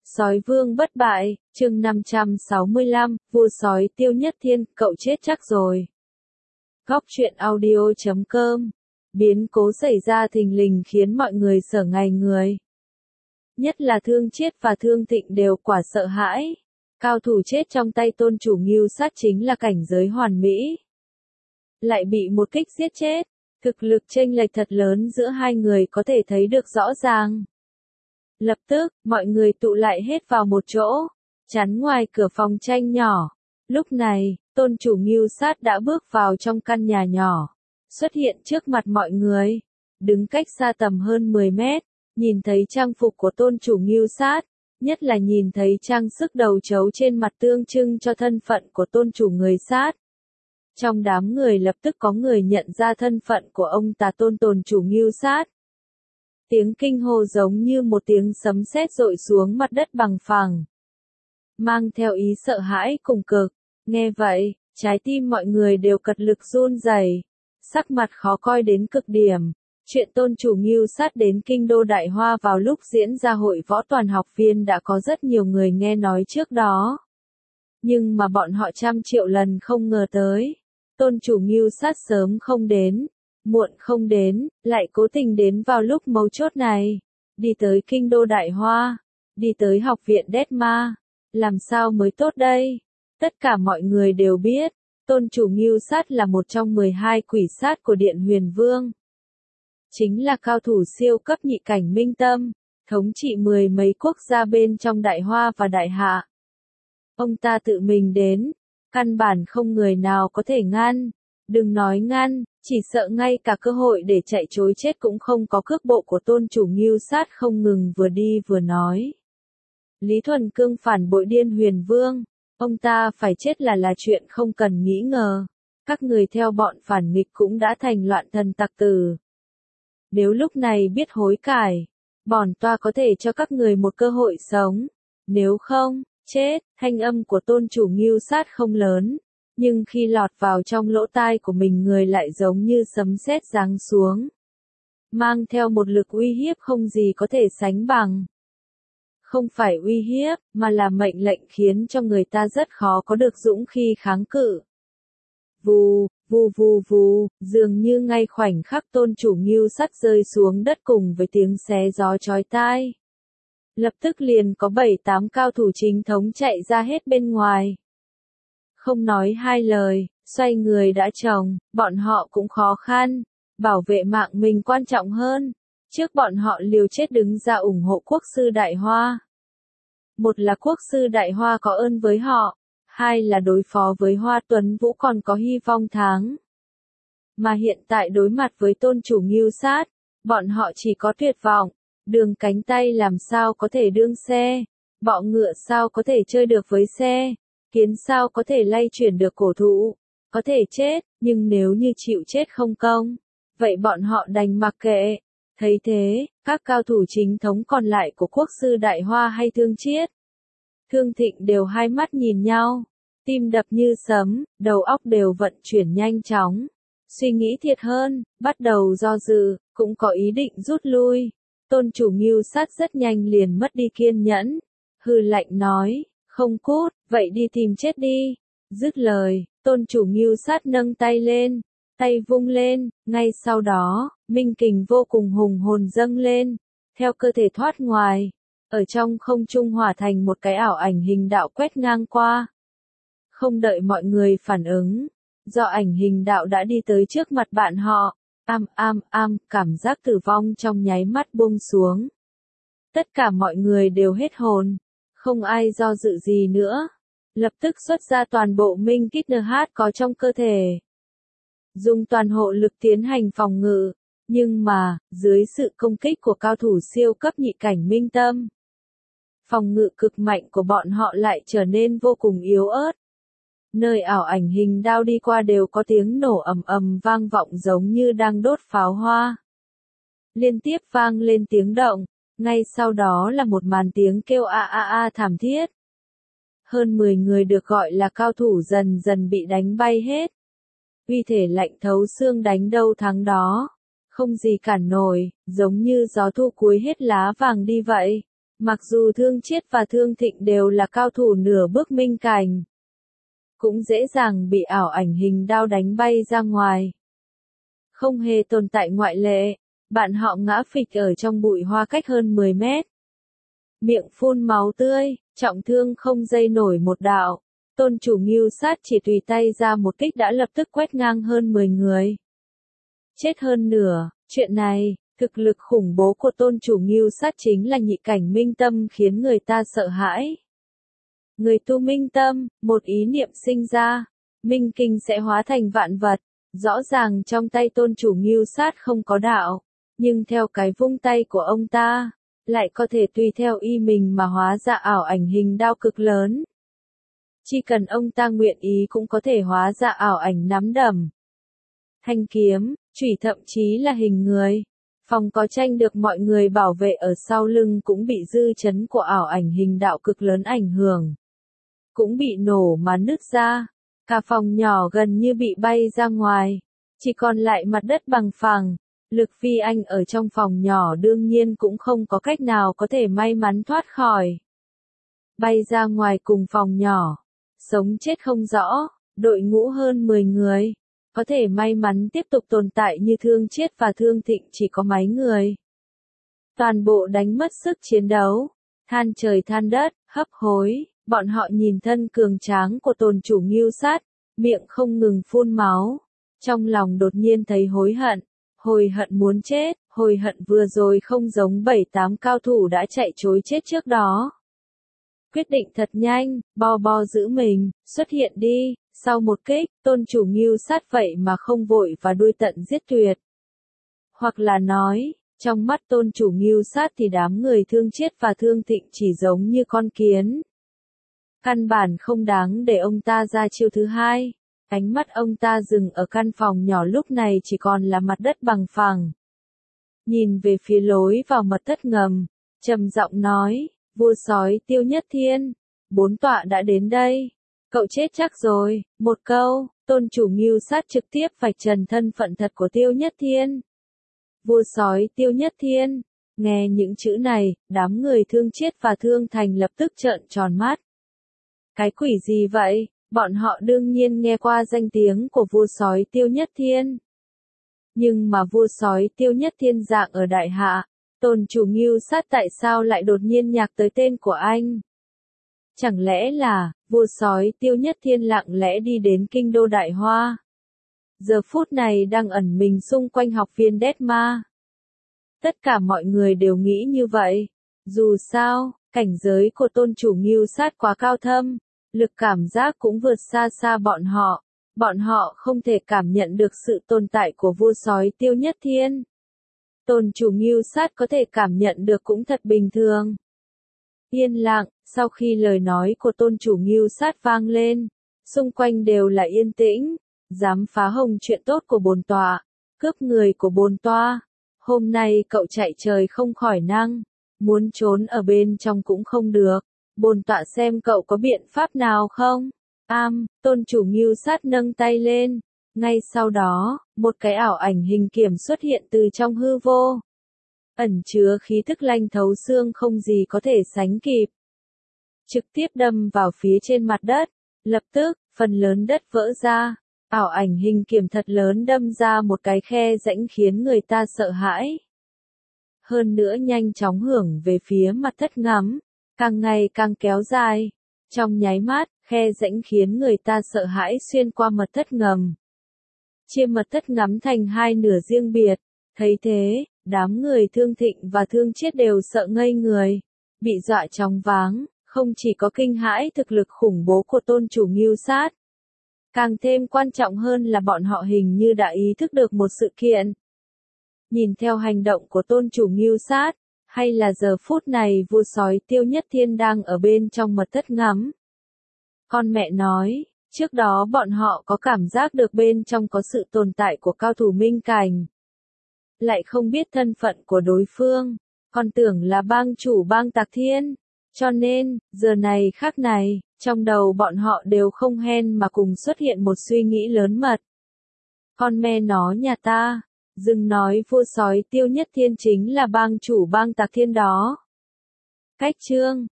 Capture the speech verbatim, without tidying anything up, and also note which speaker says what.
Speaker 1: Sói vương bất bại, chương năm trăm sáu mươi lăm, vua sói Tiêu Nhất Thiên, cậu chết chắc rồi. Góc truyện audio chấm com. Biến cố xảy ra thình lình khiến mọi người sở ngày người. Nhất là Thương Chiết và Thương Thịnh đều quả sợ hãi. Cao thủ chết trong tay tôn chủ Ngưu Sát chính là cảnh giới hoàn mỹ. Lại bị một kích giết chết. Thực lực chênh lệch thật lớn giữa hai người có thể thấy được rõ ràng. Lập tức, mọi người tụ lại hết vào một chỗ, chắn ngoài cửa phòng tranh nhỏ. Lúc này, tôn chủ Ngưu Sát đã bước vào trong căn nhà nhỏ, xuất hiện trước mặt mọi người, đứng cách xa tầm hơn mười mét, nhìn thấy trang phục của tôn chủ Ngưu Sát, nhất là nhìn thấy trang sức đầu trấu trên mặt tương trưng cho thân phận của tôn chủ người sát. Trong đám người lập tức có người nhận ra thân phận của ông ta tôn tôn chủ Ngưu Sát. Tiếng kinh hô giống như một tiếng sấm sét dội xuống mặt đất bằng phẳng, mang theo ý sợ hãi cùng cực. Nghe vậy, trái tim mọi người đều cật lực run rẩy, sắc mặt khó coi đến cực điểm. Chuyện tôn chủ Ngưu Sát đến kinh đô Đại Hoa vào lúc diễn ra hội võ toàn học viên đã có rất nhiều người nghe nói trước đó. Nhưng mà bọn họ trăm triệu lần không ngờ tới, tôn chủ Ngưu Sát sớm không đến, muộn không đến, lại cố tình đến vào lúc mấu chốt này, đi tới kinh đô Đại Hoa, đi tới học viện Đét Ma, làm sao mới tốt đây? Tất cả mọi người đều biết, tôn chủ Ngưu Sát là một trong mười hai quỷ sát của Điện Huyền Vương. Chính là cao thủ siêu cấp nhị cảnh minh tâm, thống trị mười mấy quốc gia bên trong Đại Hoa và Đại Hạ. Ông ta tự mình đến, căn bản không người nào có thể ngăn, đừng nói ngăn, chỉ sợ ngay cả cơ hội để chạy trối chết cũng không có. Cước bộ của tôn chủ Ngưu Sát không ngừng vừa đi vừa nói. Lý Thuần Cương phản bội Điên Huyền Vương, ông ta phải chết là là chuyện không cần nghĩ ngờ. Các người theo bọn phản nghịch cũng đã thành loạn thần tặc tử. Nếu lúc này biết hối cải, bổn toa có thể cho các người một cơ hội sống. Nếu không, chết. Thanh âm của tôn chủ Ngưu Sát không lớn, nhưng khi lọt vào trong lỗ tai của mình người lại giống như sấm sét giáng xuống, mang theo một lực uy hiếp không gì có thể sánh bằng. Không phải uy hiếp, mà là mệnh lệnh khiến cho người ta rất khó có được dũng khí kháng cự. Vù, vù vù vù, dường như ngay khoảnh khắc tôn chủ Ngưu Sát rơi xuống đất cùng với tiếng xé gió chói tai, lập tức liền có bảy tám cao thủ chính thống chạy ra hết bên ngoài. Không nói hai lời, xoay người đã trồng, bọn họ cũng khó khăn, bảo vệ mạng mình quan trọng hơn. Trước bọn họ liều chết đứng ra ủng hộ quốc sư Đại Hoa. Một là quốc sư Đại Hoa có ơn với họ, hai là đối phó với Hoa Tuấn Vũ còn có hy vọng thắng. Mà hiện tại đối mặt với tôn chủ Ngưu Sát, bọn họ chỉ có tuyệt vọng. Đường cánh tay làm sao có thể đương xe, bọ ngựa sao có thể chơi được với xe, kiến sao có thể lay chuyển được cổ thụ, có thể chết, nhưng nếu như chịu chết không công, vậy bọn họ đành mặc kệ. Thấy thế, các cao thủ chính thống còn lại của quốc sư Đại Hoa hay Thương Chiết, Thương Thịnh đều hai mắt nhìn nhau, tim đập như sấm, đầu óc đều vận chuyển nhanh chóng, suy nghĩ thiệt hơn, bắt đầu do dự, cũng có ý định rút lui. Tôn chủ Ngưu Sát rất nhanh liền mất đi kiên nhẫn, hừ lạnh nói, không cút, vậy đi tìm chết đi. Dứt lời, tôn chủ Ngưu Sát nâng tay lên, tay vung lên, ngay sau đó, minh kình vô cùng hùng hồn dâng lên, theo cơ thể thoát ngoài, ở trong không trung hòa thành một cái ảo ảnh hình đạo quét ngang qua. Không đợi mọi người phản ứng, do ảnh hình đạo đã đi tới trước mặt bạn họ. Am am am, cảm giác tử vong trong nháy mắt buông xuống. Tất cả mọi người đều hết hồn, không ai do dự gì nữa. Lập tức xuất ra toàn bộ minh kích en hát có trong cơ thể. Dùng toàn hộ lực tiến hành phòng ngự, nhưng mà, dưới sự công kích của cao thủ siêu cấp nhị cảnh minh tâm, phòng ngự cực mạnh của bọn họ lại trở nên vô cùng yếu ớt. Nơi ảo ảnh hình đao đi qua đều có tiếng nổ ầm ầm vang vọng giống như đang đốt pháo hoa. Liên tiếp vang lên tiếng động, ngay sau đó là một màn tiếng kêu a a a thảm thiết. Hơn mười người được gọi là cao thủ dần dần bị đánh bay hết. Uy thể lạnh thấu xương đánh đâu thắng đó, không gì cản nổi, giống như gió thu cuối hết lá vàng đi vậy. Mặc dù Thương Chiết và Thương Thịnh đều là cao thủ nửa bước minh cảnh, cũng dễ dàng bị ảo ảnh hình đao đánh bay ra ngoài. Không hề tồn tại ngoại lệ, bạn họ ngã phịch ở trong bụi hoa cách hơn mười mét. Miệng phun máu tươi, trọng thương không dây nổi một đạo. Tôn chủ Ngưu Sát chỉ tùy tay ra một kích đã lập tức quét ngang hơn mười người. Chết hơn nửa, chuyện này, thực lực khủng bố của tôn chủ Ngưu Sát chính là nhị cảnh minh tâm khiến người ta sợ hãi. Người tu minh tâm, một ý niệm sinh ra, minh kinh sẽ hóa thành vạn vật. Rõ ràng trong tay tôn chủ Ngưu Sát không có đạo, nhưng theo cái vung tay của ông ta, lại có thể tùy theo y mình mà hóa ra ảo ảnh hình đao cực lớn. Chỉ cần ông ta nguyện ý cũng có thể hóa ra ảo ảnh nắm đấm, thanh kiếm, chủy thậm chí là hình người. Phòng có tranh được mọi người bảo vệ ở sau lưng cũng bị dư chấn của ảo ảnh hình đạo cực lớn ảnh hưởng. Cũng bị nổ mà nứt ra. Cả phòng nhỏ gần như bị bay ra ngoài. Chỉ còn lại mặt đất bằng phẳng. Lực phi anh ở trong phòng nhỏ đương nhiên cũng không có cách nào có thể may mắn thoát khỏi. Bay ra ngoài cùng phòng nhỏ. Sống chết không rõ. Đội ngũ hơn mười người. Có thể may mắn tiếp tục tồn tại như Thương Chiết và Thương Thịnh chỉ có mấy người. Toàn bộ đánh mất sức chiến đấu. Than trời than đất, hấp hối. Bọn họ nhìn thân cường tráng của tôn chủ Ngưu Sát, miệng không ngừng phun máu. Trong lòng đột nhiên thấy hối hận. Hồi hận muốn chết, hồi hận vừa rồi không giống bảy tám cao thủ đã chạy trối chết trước đó. Quyết định thật nhanh, bo bo giữ mình, xuất hiện đi. Sau một kích, tôn chủ Ngưu Sát vậy mà không vội và đuôi tận giết tuyệt. Hoặc là nói, trong mắt tôn chủ Ngưu Sát thì đám người Thương Chiết và Thương Thịnh chỉ giống như con kiến. Căn bản không đáng để ông ta ra chiêu thứ hai. Ánh mắt ông ta dừng ở căn phòng nhỏ lúc này chỉ còn là mặt đất bằng phẳng. Nhìn về phía lối vào mật thất ngầm, trầm giọng nói, vua sói Tiêu Nhất Thiên, bốn tọa đã đến đây. Cậu chết chắc rồi, một câu, tôn chủ Ngưu Sát trực tiếp vạch trần thân phận thật của Tiêu Nhất Thiên. Vua sói Tiêu Nhất Thiên, nghe những chữ này, đám người Thương Chiết và Thương Thành lập tức trợn tròn mắt. Cái quỷ gì vậy? Bọn họ đương nhiên nghe qua danh tiếng của vua sói Tiêu Nhất Thiên. Nhưng mà vua sói Tiêu Nhất Thiên dạng ở đại hạ, tôn chủ Ngưu Sát tại sao lại đột nhiên nhắc tới tên của anh? Chẳng lẽ là, vua sói Tiêu Nhất Thiên lặng lẽ đi đến kinh đô Đại Hoa? Giờ phút này đang ẩn mình xung quanh học viên Đét Ma. Tất cả mọi người đều nghĩ như vậy. Dù sao, cảnh giới của tôn chủ Ngưu Sát quá cao thâm, lực cảm giác cũng vượt xa xa bọn họ. Bọn họ không thể cảm nhận được sự tồn tại của vua sói Tiêu Nhất Thiên. Tôn chủ Ngưu Sát có thể cảm nhận được cũng thật bình thường. Yên lặng, sau khi lời nói của tôn chủ Ngưu Sát vang lên, xung quanh đều là yên tĩnh. Dám phá hỏng chuyện tốt của bồn tọa, cướp người của bồn toa. Hôm nay cậu chạy trời không khỏi năng, muốn trốn ở bên trong cũng không được. Bồn tọa xem cậu có biện pháp nào không? Am, tôn chủ Ngưu Sát nâng tay lên. Ngay sau đó, một cái ảo ảnh hình kiểm xuất hiện từ trong hư vô. Ẩn chứa khí tức lanh thấu xương không gì có thể sánh kịp. Trực tiếp đâm vào phía trên mặt đất. Lập tức, phần lớn đất vỡ ra. Ảo ảnh hình kiểm thật lớn đâm ra một cái khe rãnh khiến người ta sợ hãi. Hơn nữa nhanh chóng hưởng về phía mặt thất ngắm. Càng ngày càng kéo dài. Trong nháy mắt, khe rãnh khiến người ta sợ hãi xuyên qua mật thất ngầm. Chia mật thất ngắm thành hai nửa riêng biệt. Thấy thế, đám người Thương Thịnh và Thương Chiết đều sợ ngây người. Bị dọa choáng váng, không chỉ có kinh hãi thực lực khủng bố của tôn chủ Ngưu Sát. Càng thêm quan trọng hơn là bọn họ hình như đã ý thức được một sự kiện. Nhìn theo hành động của tôn chủ Ngưu Sát, hay là giờ phút này vua sói Tiêu Nhất Thiên đang ở bên trong mật thất ngắm. Con mẹ nói, trước đó bọn họ có cảm giác được bên trong có sự tồn tại của cao thủ minh cảnh. Lại không biết thân phận của đối phương, còn tưởng là bang chủ bang Tạc Thiên. Cho nên, giờ này khắc này, trong đầu bọn họ đều không hen mà cùng xuất hiện một suy nghĩ lớn mật. Con me nó nhà ta, dừng nói vua sói Tiêu Nhất Thiên chính là bang chủ bang Tạc Thiên đó. Cách chương